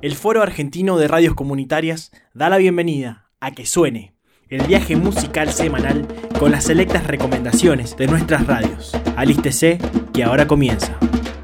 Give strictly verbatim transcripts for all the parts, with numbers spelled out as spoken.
el Foro Argentino de Radios Comunitarias da la bienvenida a Que Suene, el viaje musical semanal con las selectas recomendaciones de nuestras radios. Alístese, que ahora comienza.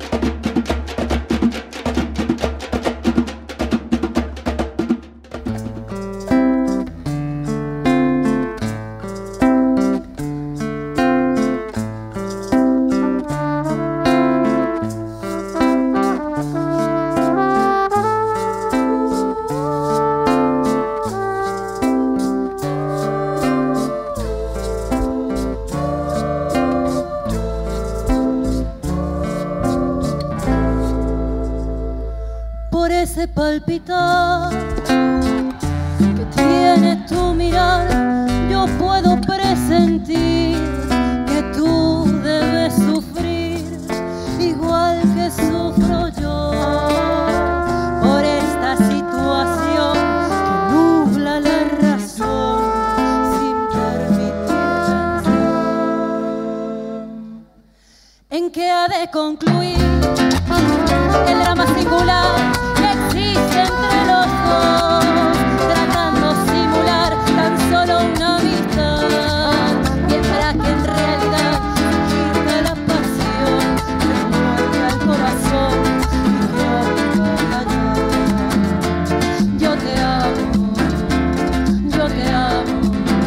Palpitar que tiene tu mirar, yo puedo presentir que tú debes sufrir igual que sufro yo por esta situación que nubla la razón sin permitir pensar en que ha de concluir el drama singular entre los dos, tratando de simular tan solo una amistad, mientras que en realidad surgirte la pasión, te muerde al corazón y te obliga a callar. Yo te amo, yo te amo.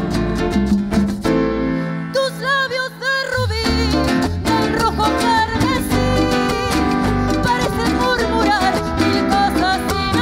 Tus labios de rubí, del rojo carmesí, parecen murmurar mil cosas.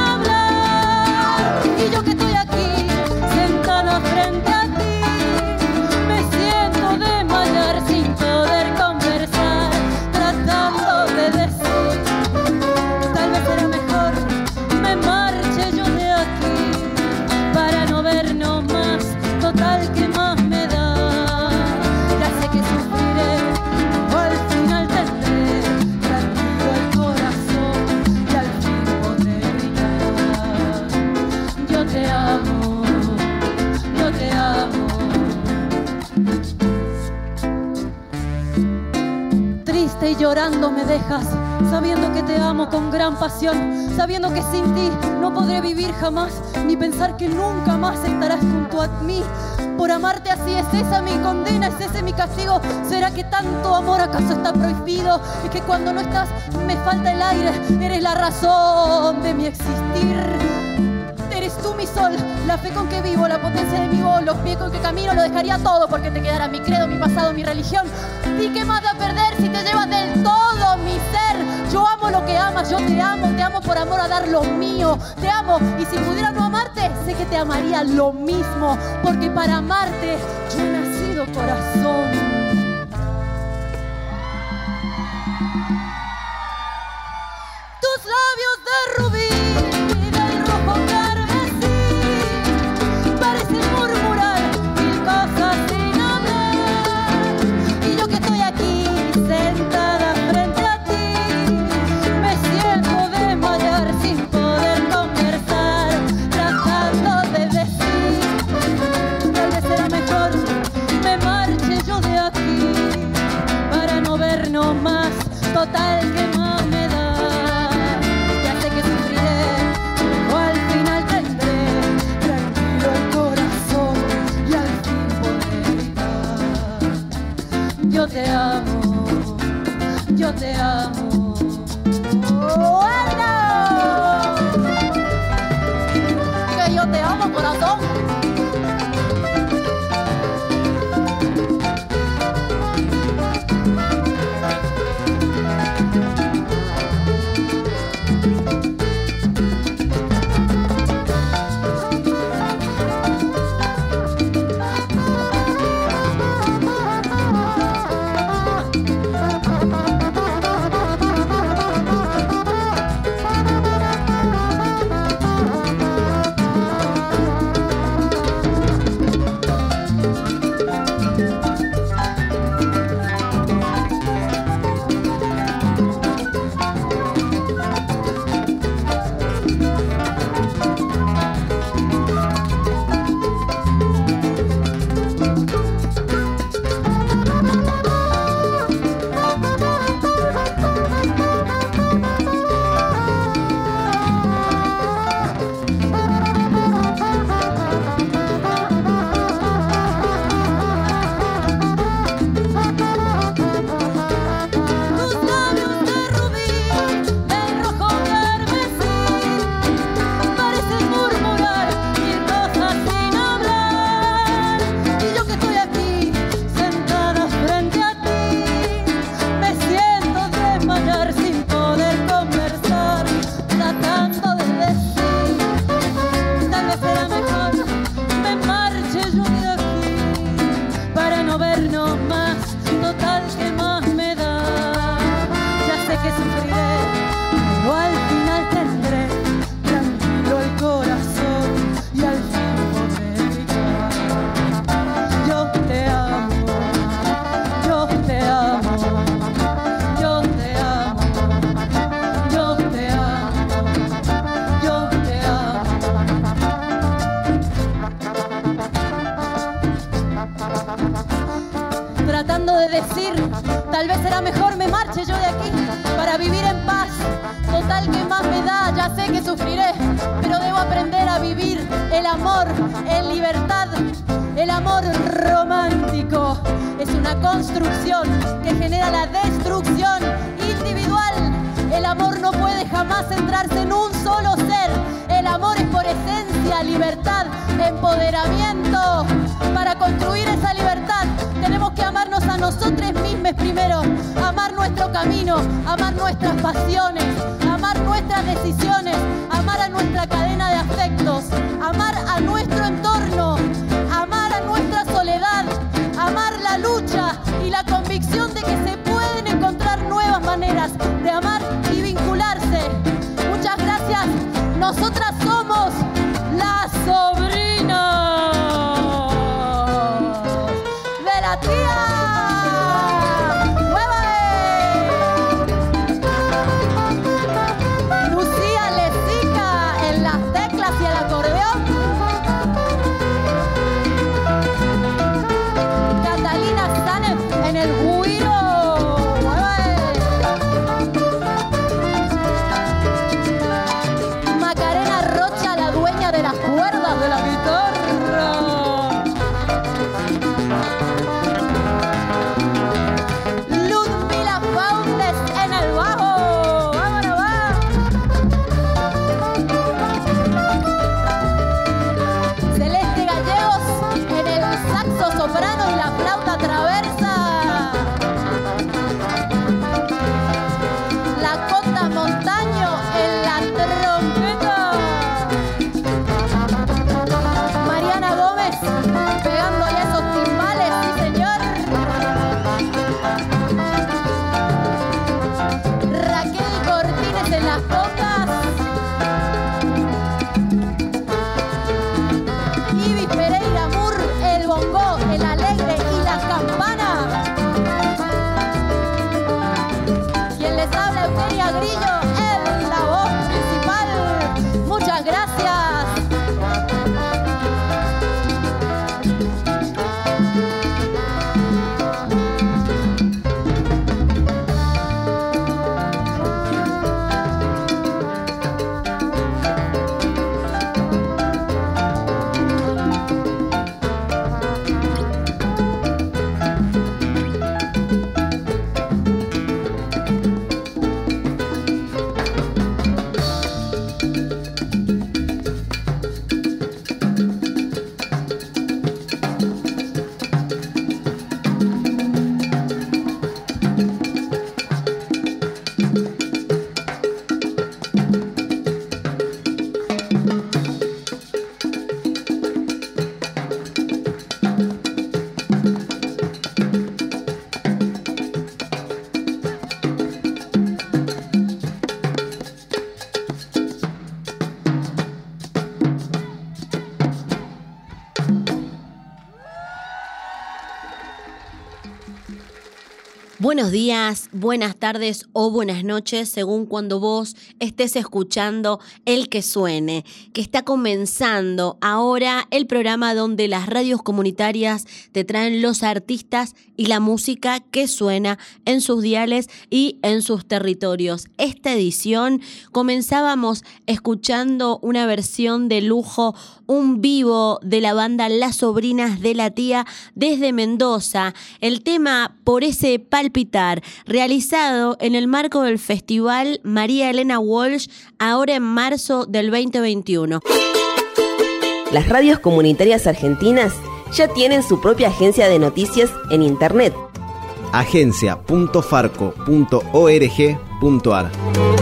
Y yo que estoy aquí, sentada frente a ti, me siento desmayar sin poder conversar, tratando de decir, tal vez será mejor me marche yo de aquí, para no vernos más, total que más me da. Ya sé que sufriré, o al final tendré tranquilo el corazón, y al fin podré gritar. Yo te amo, yo te amo. Triste y llorando me dejas, sabiendo que te amo con gran pasión, sabiendo que sin ti no podré vivir jamás, ni pensar que nunca más estarás junto a mí. Por amarte así, ¿es esa mi condena? ¿Es ese mi castigo? ¿Será que tanto amor acaso está prohibido? Es que cuando no estás me falta el aire, eres la razón de mi existir. Eres tú mi sol, la fe con que vivo, la potencia de mi voz, los pies con que camino, lo dejaría todo porque te quedara mi credo, mi pasado, mi religión. ¿Y qué más da perder si te llevas del todo mi ser? Yo amo lo que amas, yo te amo, te amo por amor a dar lo mío. Te amo y si pudiera no amarte, sé que te amaría lo mismo, porque para amarte yo he nacido corazón. Tus labios de rubí, sentada frente a ti, me siento desmayar sin poder conversar, tratando de decir, tal vez será mejor me marche yo de aquí. decir, tal vez será mejor me marche yo de aquí para vivir en paz. Total, que más me da, ya sé que sufriré, pero debo aprender a vivir el amor en libertad. El amor romántico es una construcción que genera la destrucción individual. El amor no puede jamás centrarse en un solo ser. El amor es por esencia libertad, empoderamiento. Para construir esa libertad tenemos que amarnos a nosotros mismos primero, amar nuestro camino, amar nuestras pasiones, amar nuestras decisiones, amar a nuestra cadena de afectos, amar a nuestro entorno, amar a nuestra soledad, amar la lucha y la convicción de que se pueden encontrar nuevas maneras de amar y vincularse. Muchas gracias. Nosotras somos las sobrinas de la tía. Lucía Lezica en las teclas y el acordeón. Catalina Sanev en el güiro. Macarena Rocha, la dueña de las cuerdas de la guitarra. Ludmila Faundes en el bajo. ¡Vámonos, va! Celeste Gallegos en el saxo soprano y la flauta traversa. La Cota Montaño en la trompeta. Mariana Gómez pegando ya esos timbales, sí señor. Raquel Cortines en las congas. Ibis Pereira Mur, el bongo, el alegre y la campana. Quien les habla, Eugenia Grillo, en la voz principal. Muchas gracias. Buenos días, buenas tardes o buenas noches, según cuando vos estés escuchando El que Suene, que está comenzando ahora el programa donde las radios comunitarias te traen los artistas y la música que suena en sus diales y en sus territorios. Esta edición comenzábamos escuchando una versión de lujo, un vivo de la banda Las Sobrinas de la Tía desde Mendoza. El tema Por ese palpitar, realizado en el marco del Festival María Elena Walsh, ahora en marzo del veinte veintiuno. Las radios comunitarias argentinas ya tienen su propia agencia de noticias en internet. agencia punto farco punto org punto ar.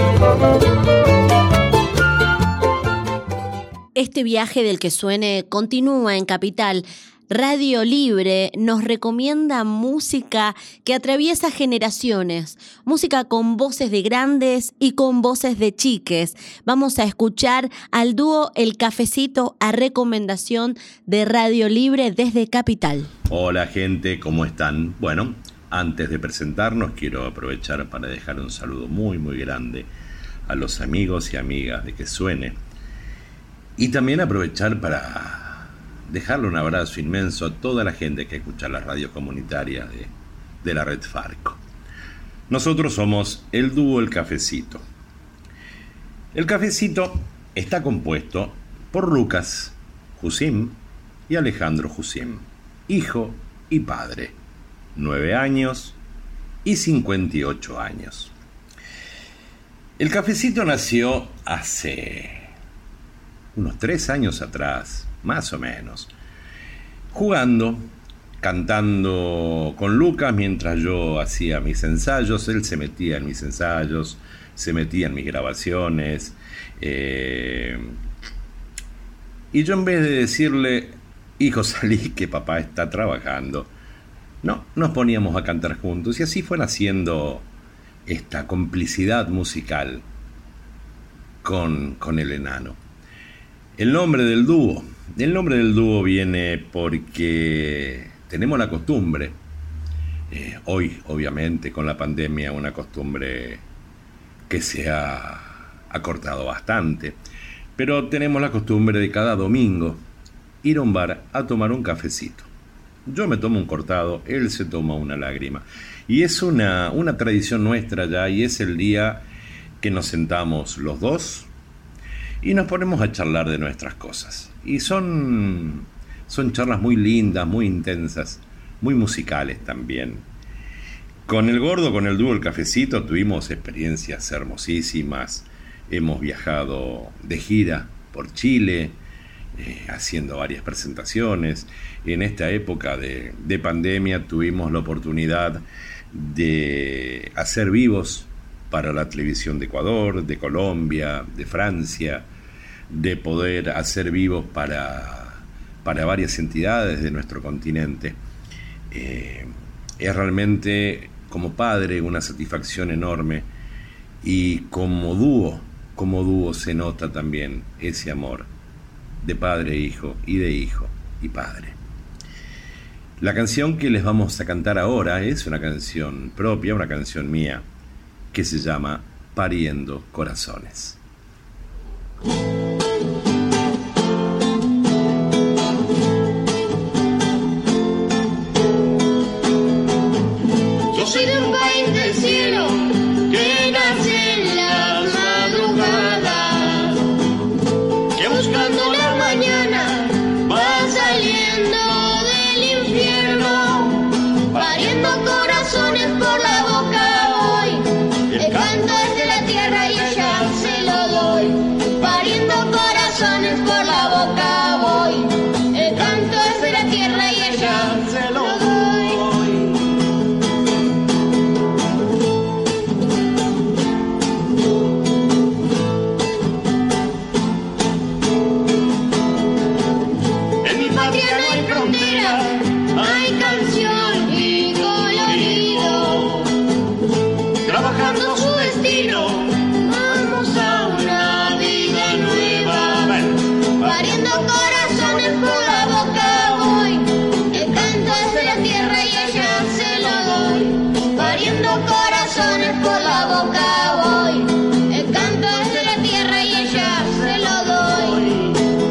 Este viaje del que suene continúa en Capital. Radio Libre nos recomienda música que atraviesa generaciones, música con voces de grandes y con voces de chiques. Vamos a escuchar al dúo El Cafecito a recomendación de Radio Libre desde Capital. Hola gente, ¿cómo están? Bueno, antes de presentarnos quiero aprovechar para dejar un saludo muy muy grande a los amigos y amigas de Que Suene y también aprovechar para dejarle un abrazo inmenso a toda la gente que escucha las radios comunitarias de de la red Farco. Nosotros somos el dúo El Cafecito. El Cafecito está compuesto por Lucas Jusim y Alejandro Jusim, hijo y padre, nueve años y cincuenta y ocho años. El Cafecito nació hace unos tres años atrás, más o menos, jugando, cantando con Lucas mientras yo hacía mis ensayos. Él se metía en mis ensayos, se metía en mis grabaciones, eh, y yo, en vez de decirle, hijo, salí que papá está trabajando, no, nos poníamos a cantar juntos, y así fue naciendo esta complicidad musical con, con el enano. El nombre del dúo, el nombre del dúo viene porque tenemos la costumbre, eh, hoy obviamente con la pandemia, una costumbre que se ha acortado bastante, pero tenemos la costumbre de cada domingo ir a un bar a tomar un cafecito. Yo me tomo un cortado, él se toma una lágrima, y es una, una tradición nuestra ya, y es el día que nos sentamos los dos y nos ponemos a charlar de nuestras cosas, y son, son charlas muy lindas, muy intensas, muy musicales también. Con el gordo, con el dúo El Cafecito, tuvimos experiencias hermosísimas. Hemos viajado de gira por Chile, eh, haciendo varias presentaciones. En esta época de, de pandemia tuvimos la oportunidad de hacer vivos para la televisión de Ecuador, de Colombia, de Francia, de poder hacer vivos para, para varias entidades de nuestro continente. Eh, es realmente, como padre, una satisfacción enorme, y como dúo, como dúo se nota también ese amor de padre e hijo, y de hijo y padre. La canción que les vamos a cantar ahora es una canción propia, una canción mía, que se llama Pariendo Corazones. Yo soy de un país del cielo que nace en las madrugadas, que buscando la mañana va saliendo del infierno, pariendo corazones por la boca hoy. El canto es de la tierra y ella se lo doy, pariendo corazones por la boca voy. El canto es de la tierra y ella se lo doy. Hay canción y colorido, trabajando su destino, vamos a una vida nueva, pariendo corazones por la boca voy. El canto es de la tierra y ella se lo doy, pariendo corazones por la boca voy. El canto es de la tierra y ella se lo doy.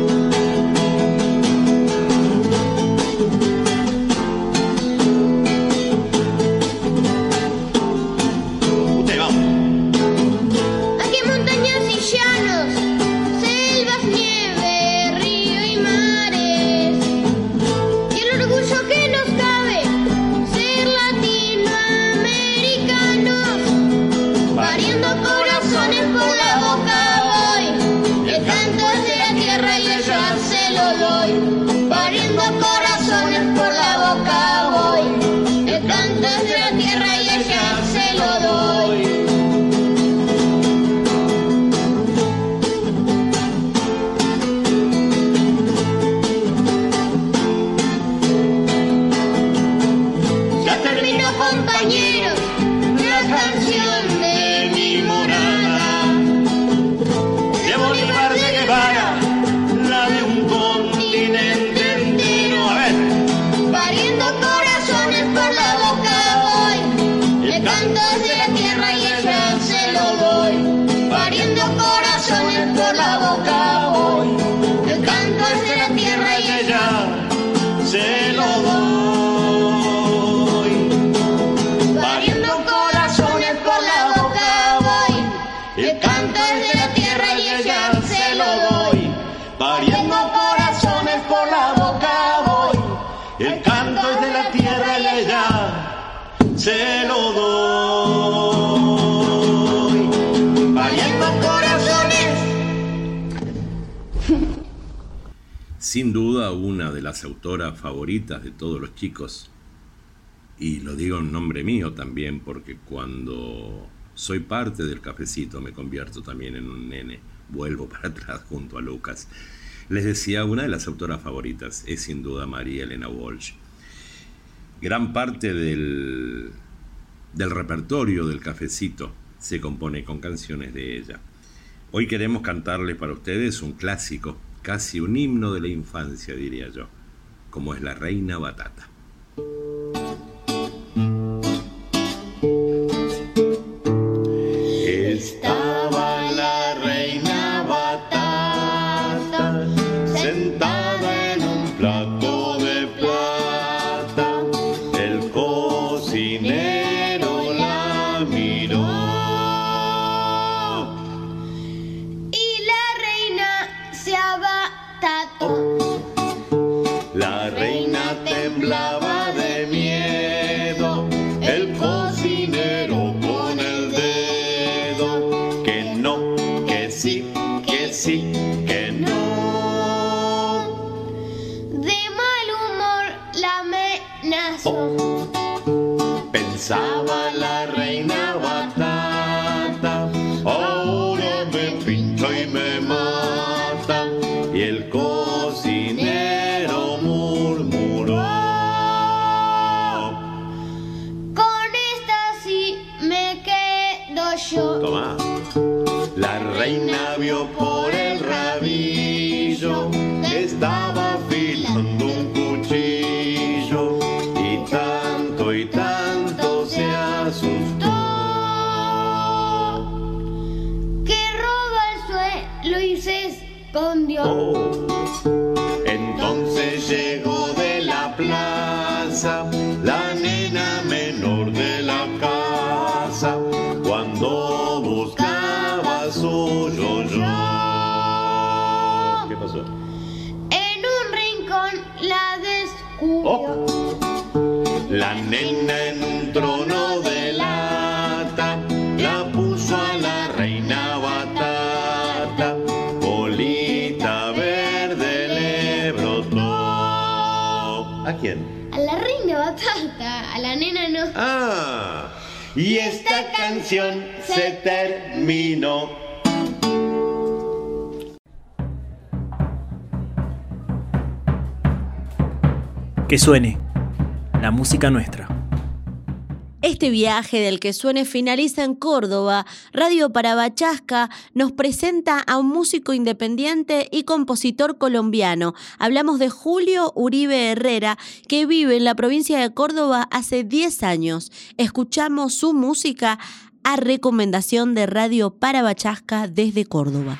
Pariendo corazones por la boca voy. El canto es de la tierra y ella se lo doy. El canto es de la tierra y ella se lo doy. Pariendo corazones por la boca voy. El canto es de la tierra y ella se lo doy. Pariendo corazones. Sin duda una de las autoras favoritas de todos los chicos. Y lo digo en nombre mío también, porque cuando soy parte del cafecito me convierto también en un nene. Vuelvo para atrás junto a Lucas. Les decía, una de las autoras favoritas es sin duda María Elena Walsh. Gran parte del, del repertorio del cafecito se compone con canciones de ella. Hoy queremos cantarles para ustedes un clásico, casi un himno de la infancia, diría yo, como es La Reina Batata. Estaba la reina batata sentada en un plato de plata. El cocinero la miró y la reina se abatató. La reina temblaba de miedo. El cocinero con el dedo que no, que sí, que sí, que no. De mal humor la amenazó. Pensaba la reina batata, ahora me pincha y me mata. Y el cocinero murmuró: Con esta sí me quedo yo. toma. La reina vio por el rabillo que estaba afilando un cuchillo, y tanto y tanto se asustó Que roba el suelo y se escondió. Oh. Entonces llegó de la plaza la nena menor de la casa, cuando buscaba su yo-yo. ¿Qué pasó? En un rincón la descubrió. Oh. La nena en un trono de lata la puso a la reina batata. Bolita verde le brotó. ¿A quién? A la reina batata, a la nena no. Ah, y esta canción se terminó. Que suene la música nuestra. Este viaje del que suene finaliza en Córdoba. Radio Parabachasca nos presenta a un músico independiente y compositor colombiano. Hablamos de Julio Uribe Herrera, que vive en la provincia de Córdoba hace diez años. Escuchamos su música a recomendación de Radio Parabachasca desde Córdoba.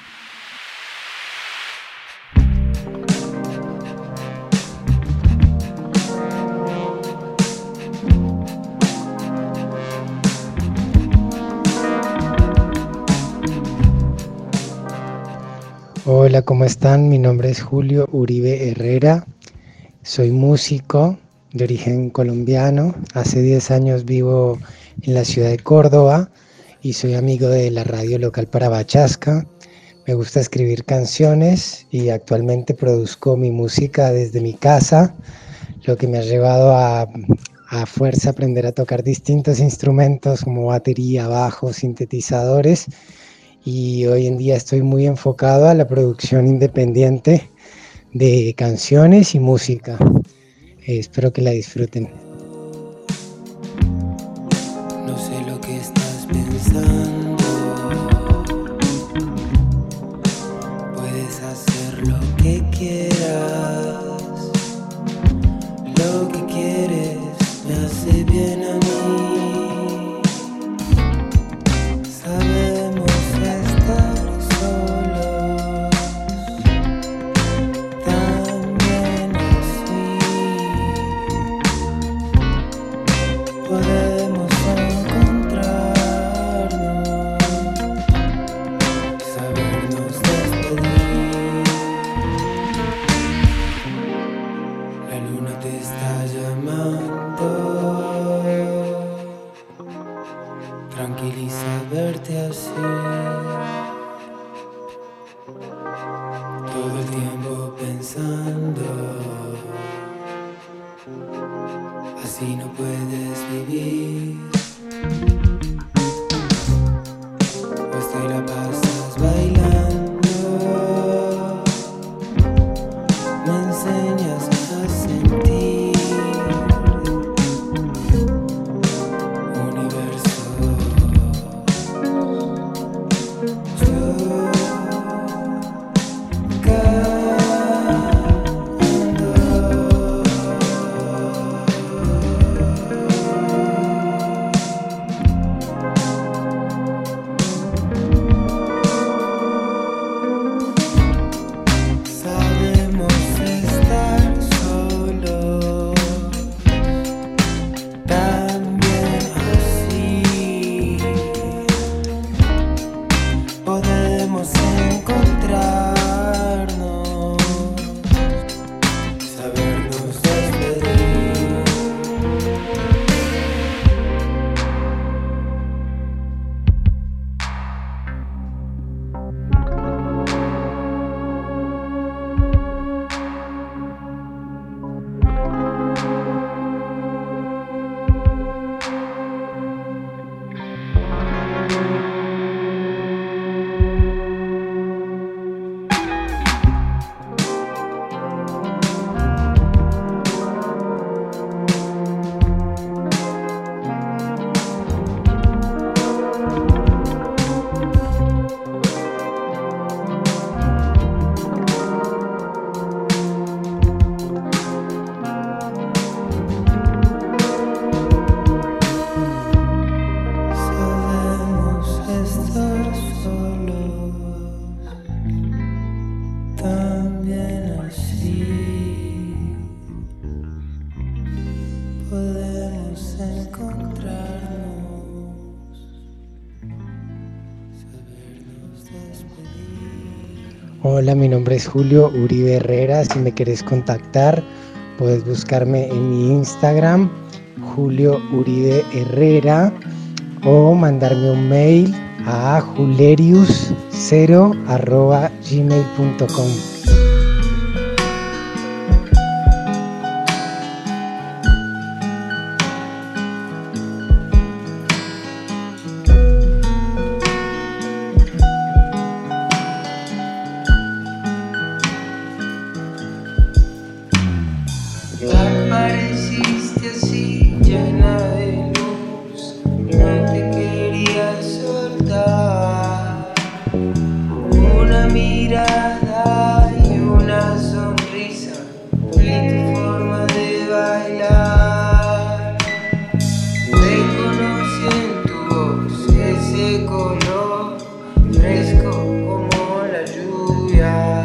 Hola, ¿cómo están? Mi nombre es Julio Uribe Herrera, soy músico de origen colombiano, hace diez años vivo en la ciudad de Córdoba y soy amigo de la radio local Parabachasca. Me gusta escribir canciones y actualmente produzco mi música desde mi casa, lo que me ha llevado a, a fuerza aprender a tocar distintos instrumentos como batería, bajo, sintetizadores. Y hoy en día estoy muy enfocado a la producción independiente de canciones y música. Eh, espero que la disfruten. No sé lo que estás pensando. Puedes hacer lo que quieras. Lo que quieres me hace bien a mí. Sabemos estar solos, también así podemos encontrarnos. todo el tiempo pensando, así no puedes vivir. Pues te la pasas bailando, me enseñas a sentir. Universo, yo Hola, mi nombre es Julio Uribe Herrera. Si me quieres contactar, puedes buscarme en mi Instagram, Julio Uribe Herrera, o mandarme un mail a julerius cero arroba gmail punto com. Apareciste así, llena de luz, no te quería soltar. Una mirada y una sonrisa, y tu forma de bailar. Reconocí en tu voz ese color fresco como la lluvia.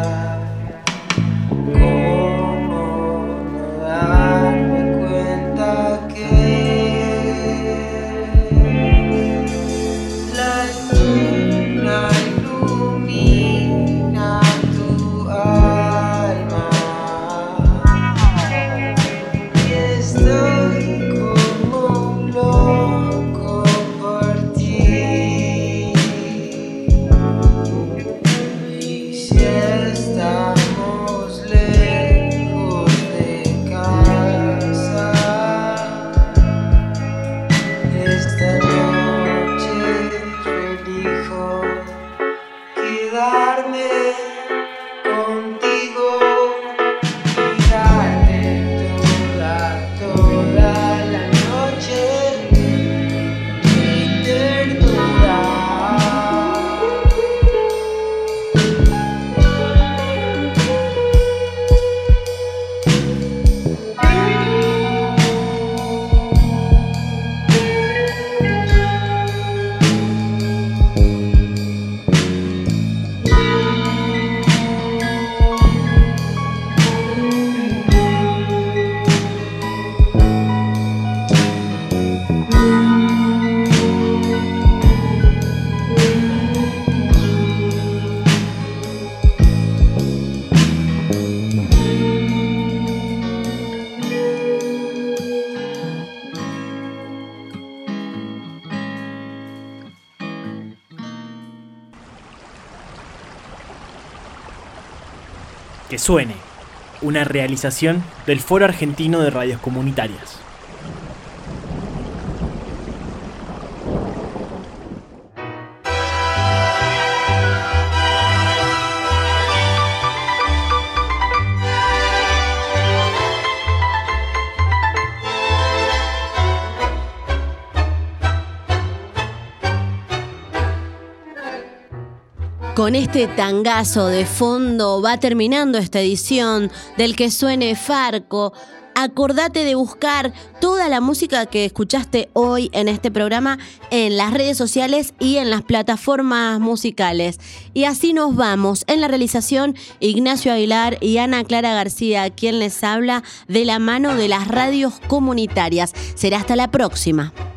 Que suene, una realización del Foro Argentino de Radios Comunitarias. Con este tangazo de fondo va terminando esta edición del Que Suene Farco. Acordate de buscar toda la música que escuchaste hoy en este programa en las redes sociales y en las plataformas musicales. Y así nos vamos. En la realización, Ignacio Aguilar y Ana Clara García, quien les habla de la mano de las radios comunitarias. Será hasta la próxima.